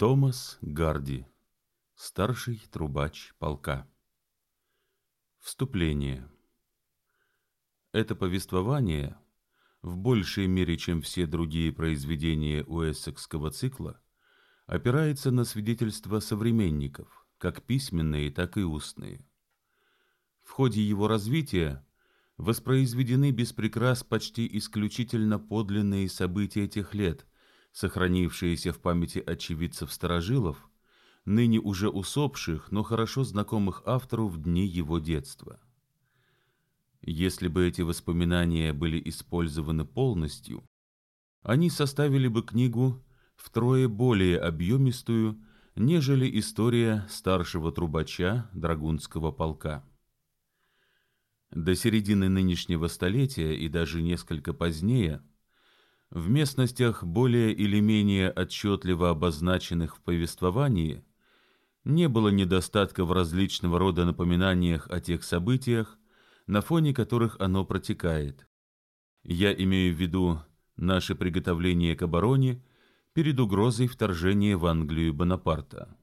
Томас Гарди, старший трубач полка. Вступление. Это повествование, в большей мере, чем все другие произведения уэссекского цикла, опирается на свидетельства современников, как письменные, так и устные. В ходе его развития воспроизведены без прикрас почти исключительно подлинные события тех лет, сохранившиеся в памяти очевидцев-старожилов, ныне уже усопших, но хорошо знакомых автору в дни его детства. Если бы эти воспоминания были использованы полностью, они составили бы книгу втрое более объемистую, нежели история старшего трубача Драгунского полка. До середины нынешнего столетия и даже несколько позднее в местностях, более или менее отчетливо обозначенных в повествовании, не было недостатка в различного рода напоминаниях о тех событиях, на фоне которых оно протекает. Я имею в виду наше приготовление к обороне перед угрозой вторжения в Англию Бонапарта.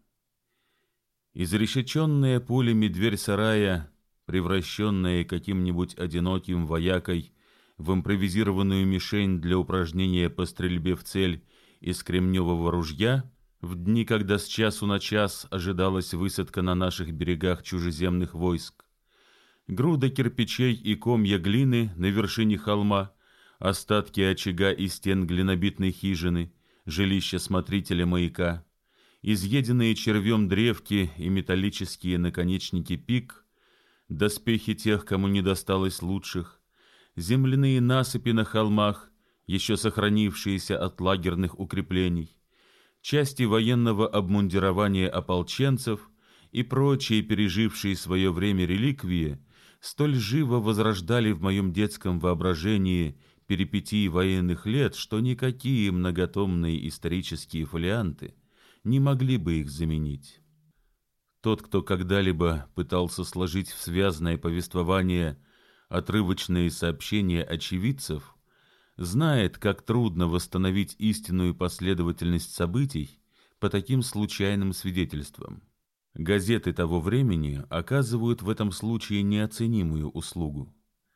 Изрешеченная пулями дверь сарая, превращенная каким-нибудь одиноким воякой в импровизированную мишень для упражнения по стрельбе в цель из кремневого ружья, в дни, когда с часу на час ожидалась высадка на наших берегах чужеземных войск, груда кирпичей и комья глины на вершине холма, остатки очага и стен глинобитной хижины, жилища смотрителя маяка, изъеденные червем древки и металлические наконечники пик, доспехи тех, кому не досталось лучших, земляные насыпи на холмах, еще сохранившиеся от лагерных укреплений, части военного обмундирования ополченцев и прочие пережившие свое время реликвии столь живо возрождали в моем детском воображении перипетии военных лет, что никакие многотомные исторические фолианты не могли бы их заменить. Тот, кто когда-либо пытался сложить в связное повествование отрывочные сообщения очевидцев, знает, как трудно восстановить истинную последовательность событий по таким случайным свидетельствам. Газеты того времени оказывают в этом случае неоценимую услугу.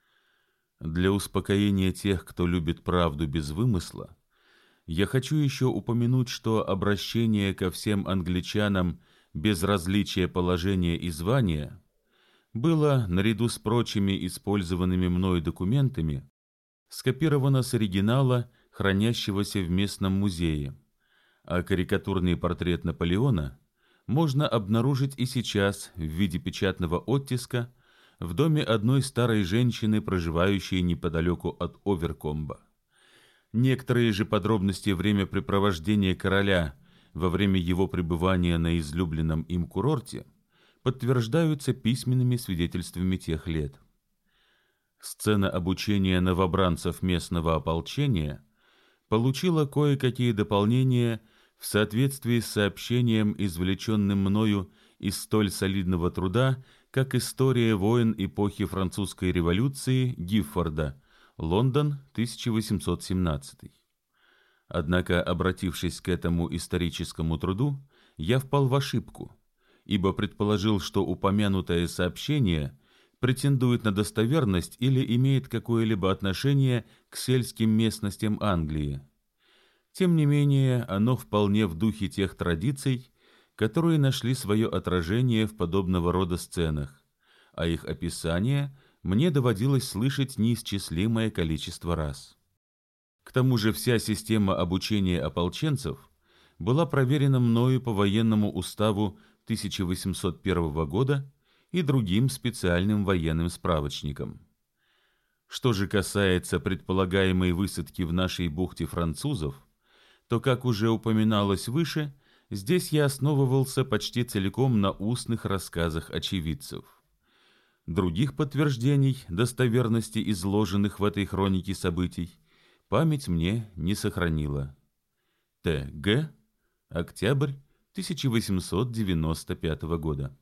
Для успокоения тех, кто любит правду без вымысла, я хочу еще упомянуть, что обращение ко всем англичанам без различия положения и звания было, наряду с прочими использованными мною документами, скопировано с оригинала, хранящегося в местном музее, а карикатурный портрет Наполеона можно обнаружить и сейчас в виде печатного оттиска в доме одной старой женщины, проживающей неподалеку от Оверкомба. Некоторые же подробности времяпрепровождения короля во время его пребывания на излюбленном им курорте подтверждаются письменными свидетельствами тех лет. Сцена обучения новобранцев местного ополчения получила кое-какие дополнения в соответствии с сообщением, извлеченным мною из столь солидного труда, как «История войн эпохи французской революции» Гиффорда, Лондон, 1817. Однако, обратившись к этому историческому труду, я впал в ошибку, ибо предположил, что упомянутое сообщение претендует на достоверность или имеет какое-либо отношение к сельским местностям Англии. Тем не менее, оно вполне в духе тех традиций, которые нашли свое отражение в подобного рода сценах, а их описание мне доводилось слышать неисчислимое количество раз. К тому же вся система обучения ополченцев была проверена мною по военному уставу 1801 года и другим специальным военным справочникам. Что же касается предполагаемой высадки в нашей бухте французов, то, как уже упоминалось выше, здесь я основывался почти целиком на устных рассказах очевидцев. Других подтверждений достоверности изложенных в этой хронике событий память мне не сохранила. Т. Г. Октябрь 1895 года.